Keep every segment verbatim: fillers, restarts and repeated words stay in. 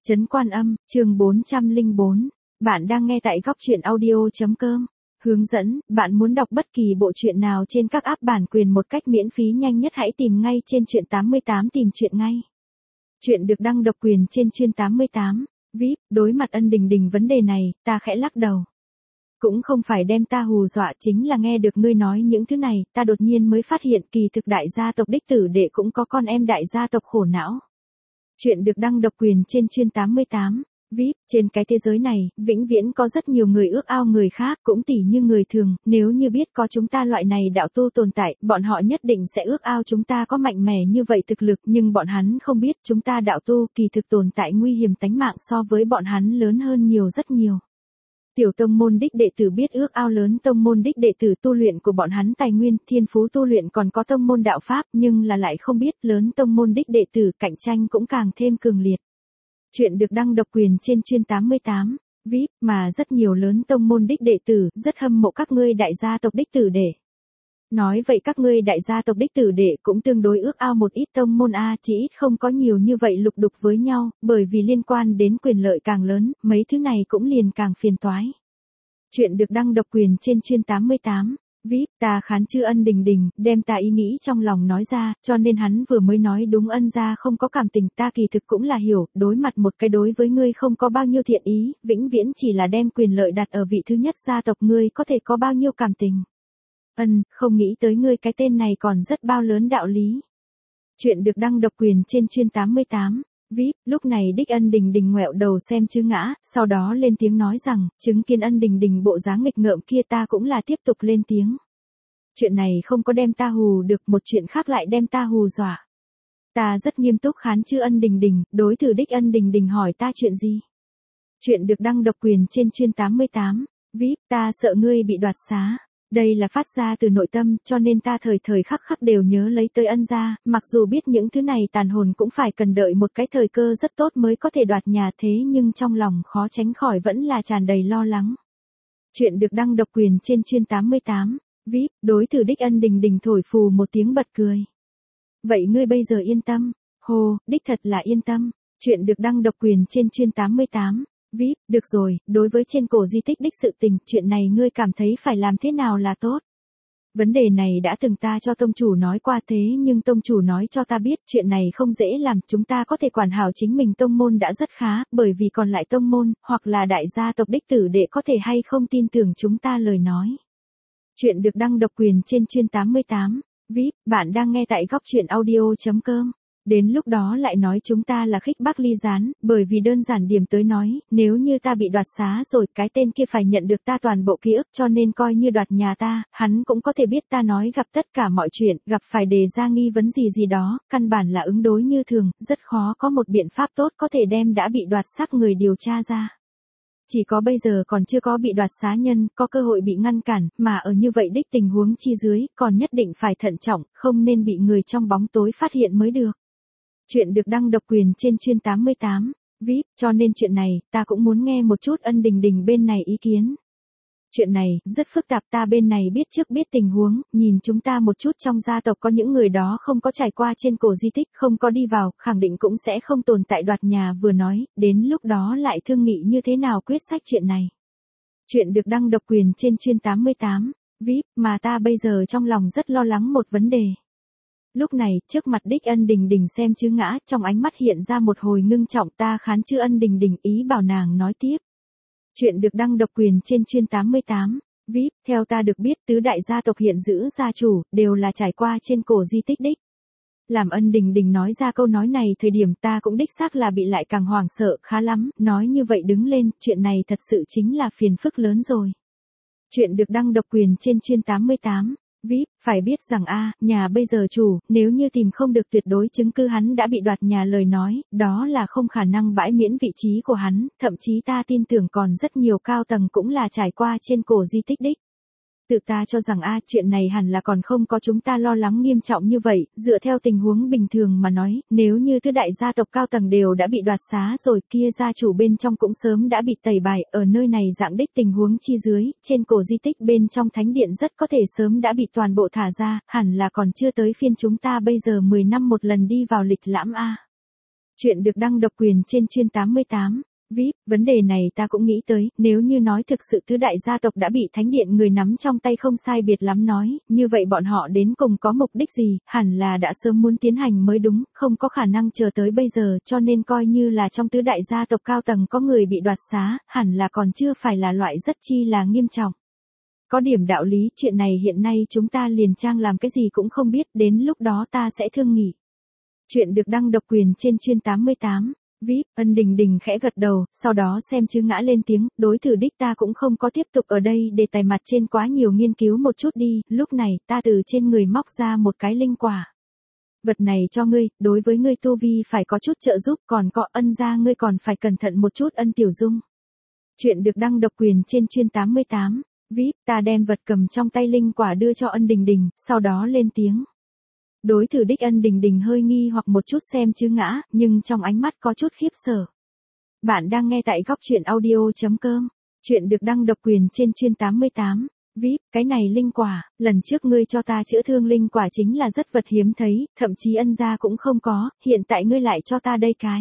Trấn Quan Âm, chương bốn trăm lẻ bốn. Bạn đang nghe tại góc truyện audio.com. Hướng dẫn, bạn muốn đọc bất kỳ bộ truyện nào trên các app bản quyền một cách miễn phí nhanh nhất hãy tìm ngay trên truyện tám mươi tám tìm truyện ngay. Truyện được đăng độc quyền trên chuyên tám mươi tám. vê i pê, đối mặt Ân Đình Đình vấn đề này, ta khẽ lắc đầu. Cũng không phải đem ta hù dọa, chính là nghe được ngươi nói những thứ này, ta đột nhiên mới phát hiện kỳ thực đại gia tộc đích tử đệ cũng có con em đại gia tộc khổ não. Chuyện được đăng độc quyền trên chuyên tám mươi tám. vê i pê, trên cái thế giới này, vĩnh viễn có rất nhiều người ước ao người khác, cũng tỉ như người thường, nếu như biết có chúng ta loại này đạo tu tồn tại, bọn họ nhất định sẽ ước ao chúng ta có mạnh mẽ như vậy thực lực, nhưng bọn hắn không biết chúng ta đạo tu kỳ thực tồn tại nguy hiểm tánh mạng so với bọn hắn lớn hơn nhiều rất nhiều. Tiểu tông môn đích đệ tử biết ước ao lớn tông môn đích đệ tử tu luyện của bọn hắn tài nguyên, thiên phú tu luyện còn có tông môn đạo pháp, nhưng là lại không biết lớn tông môn đích đệ tử cạnh tranh cũng càng thêm cường liệt. Chuyện được đăng độc quyền trên chuyên tám mươi tám. vê i pê, mà rất nhiều lớn tông môn đích đệ tử rất hâm mộ các ngươi đại gia tộc đích tử đệ. Nói vậy các ngươi đại gia tộc đích tử đệ cũng tương đối ước ao một ít tông môn a, chỉ ít không có nhiều như vậy lục đục với nhau, bởi vì liên quan đến quyền lợi càng lớn, mấy thứ này cũng liền càng phiền toái. Chuyện được đăng độc quyền trên chuyên tám mươi tám. vê i pê, ta khán chư Ân Đình Đình, đem ta ý nghĩ trong lòng nói ra, cho nên hắn vừa mới nói đúng Ân gia không có cảm tình, ta kỳ thực cũng là hiểu, đối mặt một cái đối với ngươi không có bao nhiêu thiện ý, vĩnh viễn chỉ là đem quyền lợi đặt ở vị thứ nhất gia tộc ngươi có thể có bao nhiêu cảm tình. Ân, không nghĩ tới ngươi cái tên này còn rất bao lớn đạo lý. Chuyện được đăng độc quyền trên chuyên tám mươi tám. vê i pê, lúc này đích Ân Đình Đình ngoẹo đầu xem chữ ngã, sau đó lên tiếng nói rằng, chứng kiến Ân Đình Đình bộ dáng nghịch ngợm kia ta cũng là tiếp tục lên tiếng. Chuyện này không có đem ta hù được, một chuyện khác lại đem ta hù dọa. Ta rất nghiêm túc khán chữ Ân Đình Đình, đối từ đích Ân Đình Đình hỏi ta chuyện gì. Chuyện được đăng độc quyền trên chuyên tám mươi tám. vê i pê, ta sợ ngươi bị đoạt xá. Đây là phát ra từ nội tâm, cho nên ta thời thời khắc khắc đều nhớ lấy tới Ân gia, mặc dù biết những thứ này tàn hồn cũng phải cần đợi một cái thời cơ rất tốt mới có thể đoạt nhà thế nhưng trong lòng khó tránh khỏi vẫn là tràn đầy lo lắng. Chuyện được đăng độc quyền trên chuyên tám mươi tám. vê i pê, đối từ đích Ân Đình Đình thổi phù một tiếng bật cười. Vậy ngươi bây giờ yên tâm. Hồ, đích thật là yên tâm. Chuyện được đăng độc quyền trên chuyên tám mươi tám. vê i pê, được rồi, đối với trên cổ di tích đích sự tình, chuyện này ngươi cảm thấy phải làm thế nào là tốt? Vấn đề này đã từng ta cho tông chủ nói qua thế nhưng tông chủ nói cho ta biết chuyện này không dễ làm, chúng ta có thể quản hảo chính mình tông môn đã rất khá, bởi vì còn lại tông môn, hoặc là đại gia tộc đích tử đệ có thể hay không tin tưởng chúng ta lời nói. Chuyện được đăng độc quyền trên chuyên tám mươi tám. vê i pê, bạn đang nghe tại góc truyện audio.com. Đến lúc đó lại nói chúng ta là khích bác ly gián, bởi vì đơn giản điểm tới nói, nếu như ta bị đoạt xá rồi, cái tên kia phải nhận được ta toàn bộ ký ức cho nên coi như đoạt nhà ta, hắn cũng có thể biết ta nói gặp tất cả mọi chuyện, gặp phải đề ra nghi vấn gì gì đó, căn bản là ứng đối như thường, rất khó có một biện pháp tốt có thể đem đã bị đoạt xác người điều tra ra. Chỉ có bây giờ còn chưa có bị đoạt xá nhân, có cơ hội bị ngăn cản, mà ở như vậy đích tình huống chi dưới, còn nhất định phải thận trọng, không nên bị người trong bóng tối phát hiện mới được. Chuyện được đăng độc quyền trên chuyên tám mươi tám. vê i pê, cho nên chuyện này, ta cũng muốn nghe một chút Ân Đình Đình bên này ý kiến. Chuyện này, rất phức tạp, ta bên này biết trước biết tình huống, nhìn chúng ta một chút trong gia tộc có những người đó không có trải qua trên cổ di tích, không có đi vào, khẳng định cũng sẽ không tồn tại đoạt nhà vừa nói, đến lúc đó lại thương nghị như thế nào quyết sách chuyện này. Chuyện được đăng độc quyền trên chuyên tám mươi tám. vê i pê, mà ta bây giờ trong lòng rất lo lắng một vấn đề. Lúc này, trước mặt đích Ân Đình Đình xem chữ ngã, trong ánh mắt hiện ra một hồi ngưng trọng, ta khán chữ Ân Đình Đình ý bảo nàng nói tiếp. Chuyện được đăng độc quyền trên chuyên tám mươi tám. vê i pê, theo ta được biết tứ đại gia tộc hiện giữ gia chủ, đều là trải qua trên cổ di tích đích. Làm Ân Đình Đình nói ra câu nói này thời điểm ta cũng đích xác là bị lại càng hoảng sợ, khá lắm, nói như vậy đứng lên, chuyện này thật sự chính là phiền phức lớn rồi. Chuyện được đăng độc quyền trên chuyên tám mươi tám. vê i pê, phải biết rằng a, nhà bây giờ chủ, nếu như tìm không được tuyệt đối chứng cứ hắn đã bị đoạt nhà lời nói, đó là không khả năng bãi miễn vị trí của hắn, thậm chí ta tin tưởng còn rất nhiều cao tầng cũng là trải qua trên cổ di tích đích. Tự ta cho rằng a, chuyện này hẳn là còn không có chúng ta lo lắng nghiêm trọng như vậy, dựa theo tình huống bình thường mà nói, nếu như thứ đại gia tộc cao tầng đều đã bị đoạt xá rồi, kia gia chủ bên trong cũng sớm đã bị tẩy bài, ở nơi này dạng đích tình huống chi dưới, trên cổ di tích bên trong thánh điện rất có thể sớm đã bị toàn bộ thả ra, hẳn là còn chưa tới phiên chúng ta bây giờ mười năm một lần đi vào lịch lãm a. Chuyện được đăng độc quyền trên chuyên tám mươi tám. vê i pê, vấn đề này ta cũng nghĩ tới, nếu như nói thực sự tứ đại gia tộc đã bị thánh điện người nắm trong tay không sai biệt lắm nói, như vậy bọn họ đến cùng có mục đích gì, hẳn là đã sớm muốn tiến hành mới đúng, không có khả năng chờ tới bây giờ, cho nên coi như là trong tứ đại gia tộc cao tầng có người bị đoạt xá, hẳn là còn chưa phải là loại rất chi là nghiêm trọng. Có điểm đạo lý, chuyện này hiện nay chúng ta liền trang làm cái gì cũng không biết, đến lúc đó ta sẽ thương nghị. Chuyện được đăng độc quyền trên chuyên tám mươi tám. vê i pê, Ân Đình Đình khẽ gật đầu, sau đó xem Chứ Ngã lên tiếng, đối thử đích ta cũng không có tiếp tục ở đây để tài mặt trên quá nhiều nghiên cứu một chút đi, lúc này ta từ trên người móc ra một cái linh quả. Vật này cho ngươi, đối với ngươi tu vi phải có chút trợ giúp, còn có Ân gia ngươi còn phải cẩn thận một chút Ân Tiểu Dung. Chuyện được đăng độc quyền trên chuyên tám mươi tám. vê i pê, ta đem vật cầm trong tay linh quả đưa cho Ân Đình Đình, sau đó lên tiếng. Đối thử đích Ân Đình Đình hơi nghi hoặc một chút xem Chứ Ngã, nhưng trong ánh mắt có chút khiếp sợ. Bạn đang nghe tại góc truyện audio chấm com. Chuyện được đăng độc quyền trên chuyên tám mươi tám. vê i pê, cái này linh quả, lần trước ngươi cho ta chữa thương linh quả chính là rất vật hiếm thấy, thậm chí Ân gia cũng không có, hiện tại ngươi lại cho ta đây cái.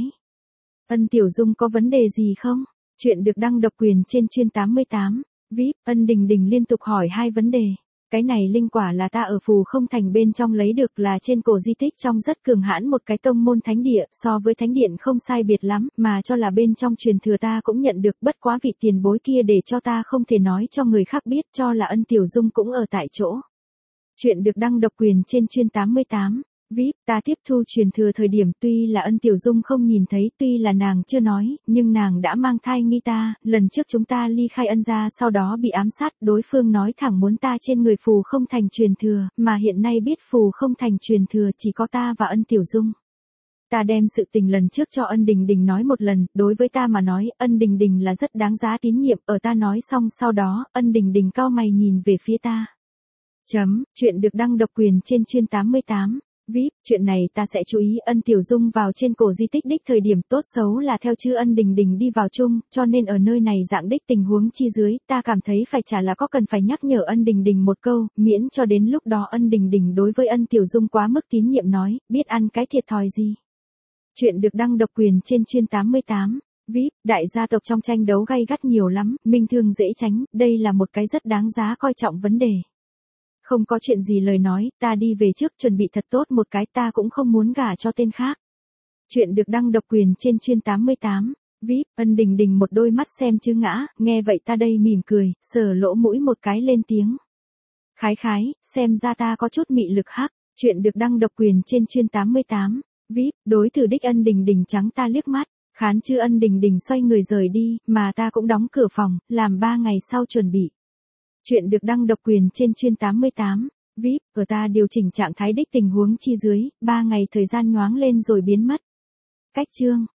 Ân Tiểu Dung có vấn đề gì không? Chuyện được đăng độc quyền trên chuyên tám mươi tám. vê i pê, Ân Đình Đình liên tục hỏi hai vấn đề. Cái này linh quả là ta ở Phù Không Thành bên trong lấy được, là trên cổ di tích trong rất cường hãn một cái tông môn thánh địa, so với thánh điện không sai biệt lắm, mà cho là bên trong truyền thừa ta cũng nhận được, bất quá vị tiền bối kia để cho ta không thể nói cho người khác biết, cho là Ân Tiểu Dung cũng ở tại chỗ. Chuyện được đăng độc quyền trên chuyên tám mươi tám. vê i pê, ta tiếp thu truyền thừa thời điểm tuy là Ân Tiểu Dung không nhìn thấy, tuy là nàng chưa nói, nhưng nàng đã mang thai nghi ta, lần trước chúng ta ly khai Ân gia sau đó bị ám sát, đối phương nói thẳng muốn ta trên người Phù Không Thành truyền thừa, mà hiện nay biết Phù Không Thành truyền thừa chỉ có ta và Ân Tiểu Dung. Ta đem sự tình lần trước cho Ân Đình Đình nói một lần, đối với ta mà nói, Ân Đình Đình là rất đáng giá tín nhiệm, ở ta nói xong sau đó, Ân Đình Đình cau mày nhìn về phía ta. Chấm, chuyện được đăng độc quyền trên chuyên tám mươi tám. vê i pê, chuyện này ta sẽ chú ý. Ân Tiểu Dung vào trên cổ di tích đích thời điểm tốt xấu là theo chư Ân Đình Đình đi vào chung, cho nên ở nơi này dạng đích tình huống chi dưới, ta cảm thấy phải chả là có cần phải nhắc nhở Ân Đình Đình một câu, miễn cho đến lúc đó Ân Đình Đình đối với Ân Tiểu Dung quá mức tín nhiệm nói, biết ăn cái thiệt thòi gì. Chuyện được đăng độc quyền trên chuyên tám mươi tám. vê i pê, đại gia tộc trong tranh đấu gay gắt nhiều lắm, minh thương dễ tránh, đây là một cái rất đáng giá coi trọng vấn đề. Không có chuyện gì lời nói, ta đi về trước chuẩn bị thật tốt một cái, ta cũng không muốn gả cho tên khác. Chuyện được đăng độc quyền trên chuyên tám mươi tám. vê i pê, Ân Đình Đình một đôi mắt xem Chứ Ngã, nghe vậy ta đây mỉm cười, sờ lỗ mũi một cái lên tiếng. Khái khái, xem ra ta có chút mị lực hắc. Chuyện được đăng độc quyền trên chuyên tám mươi tám. vê i pê, đối thử đích Ân Đình Đình trắng ta liếc mắt, khán chư Ân Đình Đình xoay người rời đi, mà ta cũng đóng cửa phòng, làm ba ngày sau chuẩn bị. Chuyện được đăng độc quyền trên chuyên tám mươi tám. vê i pê, ở ta điều chỉnh trạng thái đích tình huống chi dưới, ba ngày thời gian nhoáng lên rồi biến mất. Cách chương.